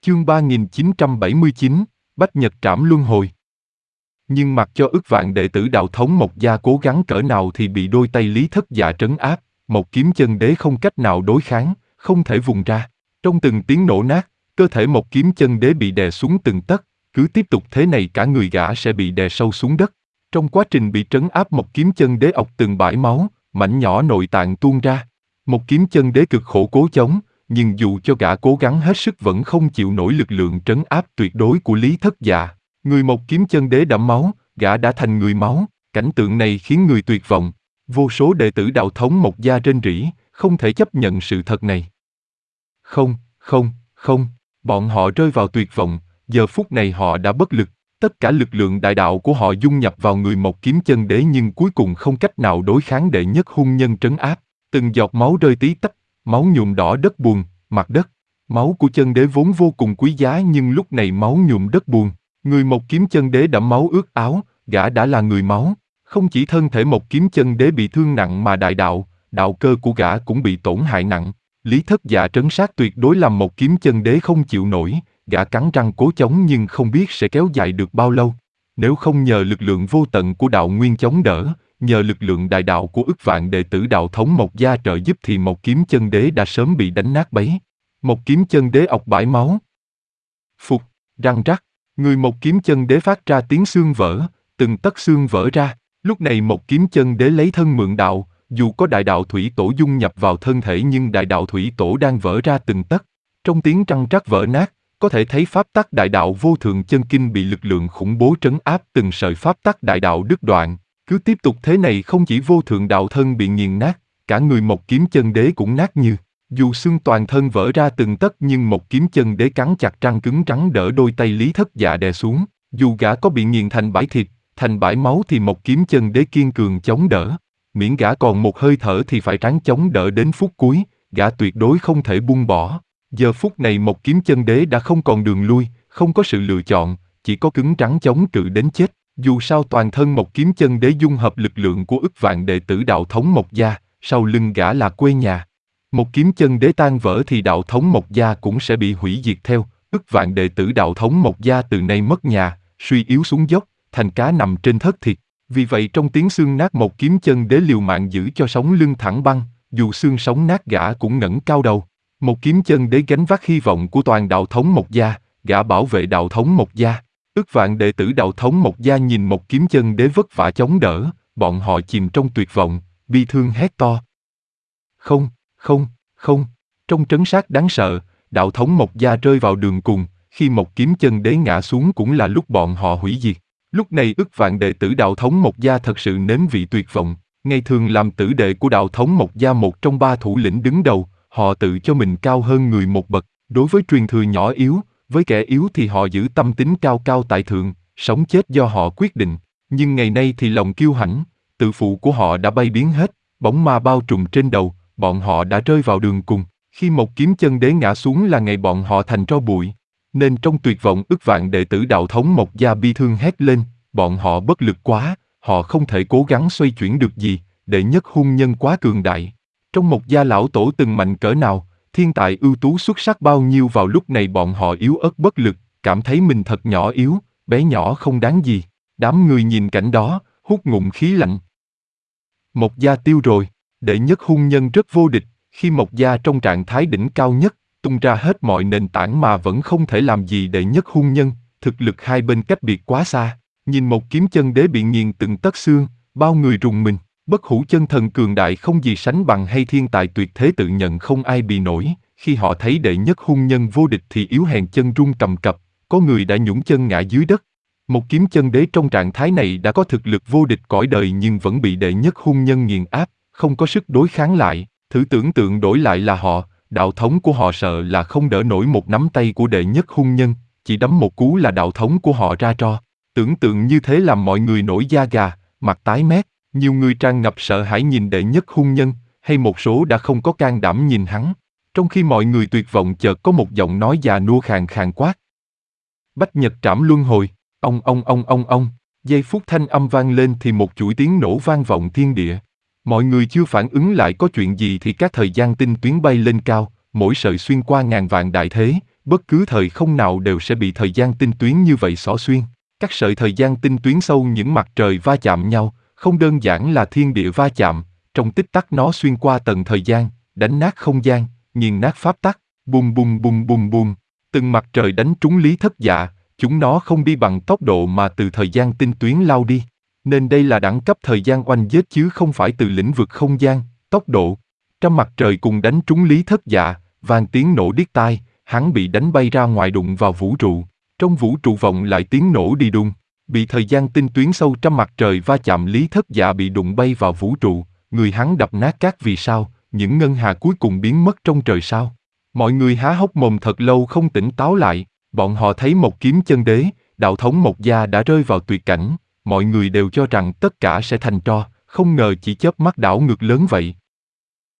Chương 3979, Bách Nhật Trảm Luân Hồi. Nhưng mặc cho ức vạn đệ tử đạo thống Mộc Gia cố gắng cỡ nào thì bị đôi tay Lý Thất Dạ trấn áp, một kiếm chân đế không cách nào đối kháng, không thể vùng ra. Trong từng tiếng nổ nát, cơ thể một kiếm chân đế bị đè xuống từng tấc, cứ tiếp tục thế này cả người gã sẽ bị đè sâu xuống đất. Trong quá trình bị trấn áp một kiếm chân đế ọc từng bãi máu, mảnh nhỏ nội tạng tuôn ra. Một kiếm chân đế cực khổ cố chống, nhưng dù cho gã cố gắng hết sức vẫn không chịu nổi lực lượng trấn áp tuyệt đối của Lý Thất Dạ. Người một kiếm chân đế đẫm máu, gã đã thành người máu, cảnh tượng này khiến người tuyệt vọng. Vô số đệ tử đạo thống Mộc Gia rên rỉ, không thể chấp nhận sự thật này. Không, bọn họ rơi vào tuyệt vọng, giờ phút này họ đã bất lực. Tất cả lực lượng đại đạo của họ dung nhập vào người một kiếm chân đế nhưng cuối cùng không cách nào đối kháng đệ nhất hung nhân trấn áp. Từng giọt máu rơi tí tách, máu nhuộm đỏ đất buồn, mặt đất. Máu của chân đế vốn vô cùng quý giá nhưng lúc này máu nhuộm đất buồn. Người một kiếm chân đế đẫm máu ướt áo, gã đã là người máu. Không chỉ thân thể một kiếm chân đế bị thương nặng mà đại đạo, đạo cơ của gã cũng bị tổn hại nặng. Lý Thất Dạ trấn sát tuyệt đối làm một kiếm chân đế không chịu nổi, gã cắn răng cố chống nhưng không biết sẽ kéo dài được bao lâu. Nếu không nhờ lực lượng vô tận của đạo nguyên chống đỡ, nhờ lực lượng đại đạo của ức vạn đệ tử đạo thống Mộc Gia trợ giúp thì một kiếm chân đế đã sớm bị đánh nát bấy. Một kiếm chân đế ọc bãi máu. Phục, răng rắc, người một kiếm chân đế phát ra tiếng xương vỡ, từng tấc xương vỡ ra. Lúc này một kiếm chân đế lấy thân mượn đạo, dù có đại đạo thủy tổ dung nhập vào thân thể nhưng đại đạo thủy tổ đang vỡ ra từng tấc. Trong tiếng răng rắc vỡ nát, có thể thấy pháp tắc đại đạo vô thượng chân kinh bị lực lượng khủng bố trấn áp, từng sợi pháp tắc đại đạo đứt đoạn. Cứ tiếp tục thế này không chỉ vô thượng đạo thân bị nghiền nát, cả người một kiếm chân đế cũng nát như. Dù xương toàn thân vỡ ra từng tấc nhưng một kiếm chân đế cắn chặt răng cứng rắn đỡ đôi tay Lý Thất Dạ đè xuống. Dù gã có bị nghiền thành bãi thịt, thành bãi máu thì một kiếm chân đế kiên cường chống đỡ. Miễn gã còn một hơi thở thì phải ráng chống đỡ đến phút cuối, gã tuyệt đối không thể buông bỏ. Giờ phút này một kiếm chân đế đã không còn đường lui, không có sự lựa chọn, chỉ có cứng rắn chống cự đến chết. Dù sao toàn thân một kiếm chân đế dung hợp lực lượng của ức vạn đệ tử đạo thống Mộc Gia, sau lưng gã là quê nhà. Một kiếm chân đế tan vỡ thì đạo thống Mộc Gia cũng sẽ bị hủy diệt theo. Ức vạn đệ tử đạo thống Mộc Gia từ nay mất nhà, suy yếu xuống dốc, thành cá nằm trên thớt thịt. Vì vậy trong tiếng xương nát một kiếm chân đế liều mạng giữ cho sống lưng thẳng băng, dù xương sống nát gã cũng ngẩng cao đầu. Một kiếm chân đế gánh vác hy vọng của toàn đạo thống Mộc Gia, gã bảo vệ đạo thống Mộc Gia. Ức vạn đệ tử đạo thống Mộc Gia nhìn một kiếm chân đế vất vả chống đỡ, bọn họ chìm trong tuyệt vọng, bi thương hét to. Không. Trong trấn sát đáng sợ, đạo thống Mộc Gia rơi vào đường cùng, khi một kiếm chân đế ngã xuống cũng là lúc bọn họ hủy diệt. Lúc này ức vạn đệ tử đạo thống Mộc Gia thật sự nếm vị tuyệt vọng. Ngày thường làm tử đệ của đạo thống Mộc Gia một trong ba thủ lĩnh đứng đầu, họ tự cho mình cao hơn người một bậc. Đối với truyền thừa nhỏ yếu, với kẻ yếu thì họ giữ tâm tính cao cao tại thượng, sống chết do họ quyết định. Nhưng ngày nay thì lòng kiêu hãnh, tự phụ của họ đã bay biến hết, bóng ma bao trùm trên đầu, bọn họ đã rơi vào đường cùng. Khi một kiếm chân đế ngã xuống là ngày bọn họ thành tro bụi. Nên trong tuyệt vọng ức vạn đệ tử đạo thống Mộc Gia bi thương hét lên, bọn họ bất lực quá, họ không thể cố gắng xoay chuyển được gì, đệ nhất hung nhân quá cường đại. Trong Mộc Gia lão tổ từng mạnh cỡ nào, thiên tài ưu tú xuất sắc bao nhiêu vào lúc này bọn họ yếu ớt bất lực, cảm thấy mình thật nhỏ yếu, bé nhỏ không đáng gì. Đám người nhìn cảnh đó, hút ngụm khí lạnh. Mộc Gia tiêu rồi, đệ nhất hung nhân rất vô địch, khi Mộc Gia trong trạng thái đỉnh cao nhất, tung ra hết mọi nền tảng mà vẫn không thể làm gì đệ nhất hung nhân, thực lực hai bên cách biệt quá xa. Nhìn một kiếm chân đế bị nghiền từng tấc xương, bao người rùng mình. Bất hủ chân thần cường đại không gì sánh bằng hay thiên tài tuyệt thế tự nhận không ai bì nổi, khi họ thấy đệ nhất hung nhân vô địch thì yếu hèn chân run cầm cập, có người đã nhũn chân ngã dưới đất. Một kiếm chân đế trong trạng thái này đã có thực lực vô địch cõi đời nhưng vẫn bị đệ nhất hung nhân nghiền áp, không có sức đối kháng lại. Thử tưởng tượng đổi lại là họ, đạo thống của họ sợ là không đỡ nổi một nắm tay của đệ nhất hung nhân, chỉ đấm một cú là đạo thống của họ ra tro. Tưởng tượng như thế làm mọi người nổi da gà, mặt tái mét. Nhiều người tràn ngập sợ hãi nhìn đệ nhất hung nhân, hay một số đã không có can đảm nhìn hắn. Trong khi mọi người tuyệt vọng chợt có một giọng nói già nua khàn khàn quát. Bách Nhật Trảm Luân Hồi, ông. Giây phút thanh âm vang lên thì một chuỗi tiếng nổ vang vọng thiên địa. Mọi người chưa phản ứng lại có chuyện gì thì các thời gian tinh tuyến bay lên cao, mỗi sợi xuyên qua ngàn vạn đại thế, bất cứ thời không nào đều sẽ bị thời gian tinh tuyến như vậy xỏ xuyên. Các sợi thời gian tinh tuyến sâu những mặt trời va chạm nhau, không đơn giản là thiên địa va chạm, trong tích tắc nó xuyên qua tầng thời gian, đánh nát không gian, nghiền nát pháp tắc, bùm bùm bùm bùm bùm. Từng mặt trời đánh trúng Lý Thất Dạ, chúng nó không đi bằng tốc độ mà từ thời gian tinh tuyến lao đi. Nên đây là đẳng cấp thời gian oanh giết chứ không phải từ lĩnh vực không gian, tốc độ. Trăm mặt trời cùng đánh trúng Lý Thất Dạ, vang tiếng nổ điếc tai, hắn bị đánh bay ra ngoài đụng vào vũ trụ. Trong vũ trụ vọng lại tiếng nổ đi đùng. Bị thời gian tinh tuyến sâu trăm mặt trời va chạm Lý Thất Dạ bị đụng bay vào vũ trụ, người hắn đập nát các vì sao, những ngân hà cuối cùng biến mất trong trời sao. Mọi người há hốc mồm thật lâu không tỉnh táo lại, bọn họ thấy một kiếm chân đế, đạo thống Mộc Gia đã rơi vào tuyệt cảnh, mọi người đều cho rằng tất cả sẽ thành tro, không ngờ chỉ chớp mắt đảo ngược lớn vậy.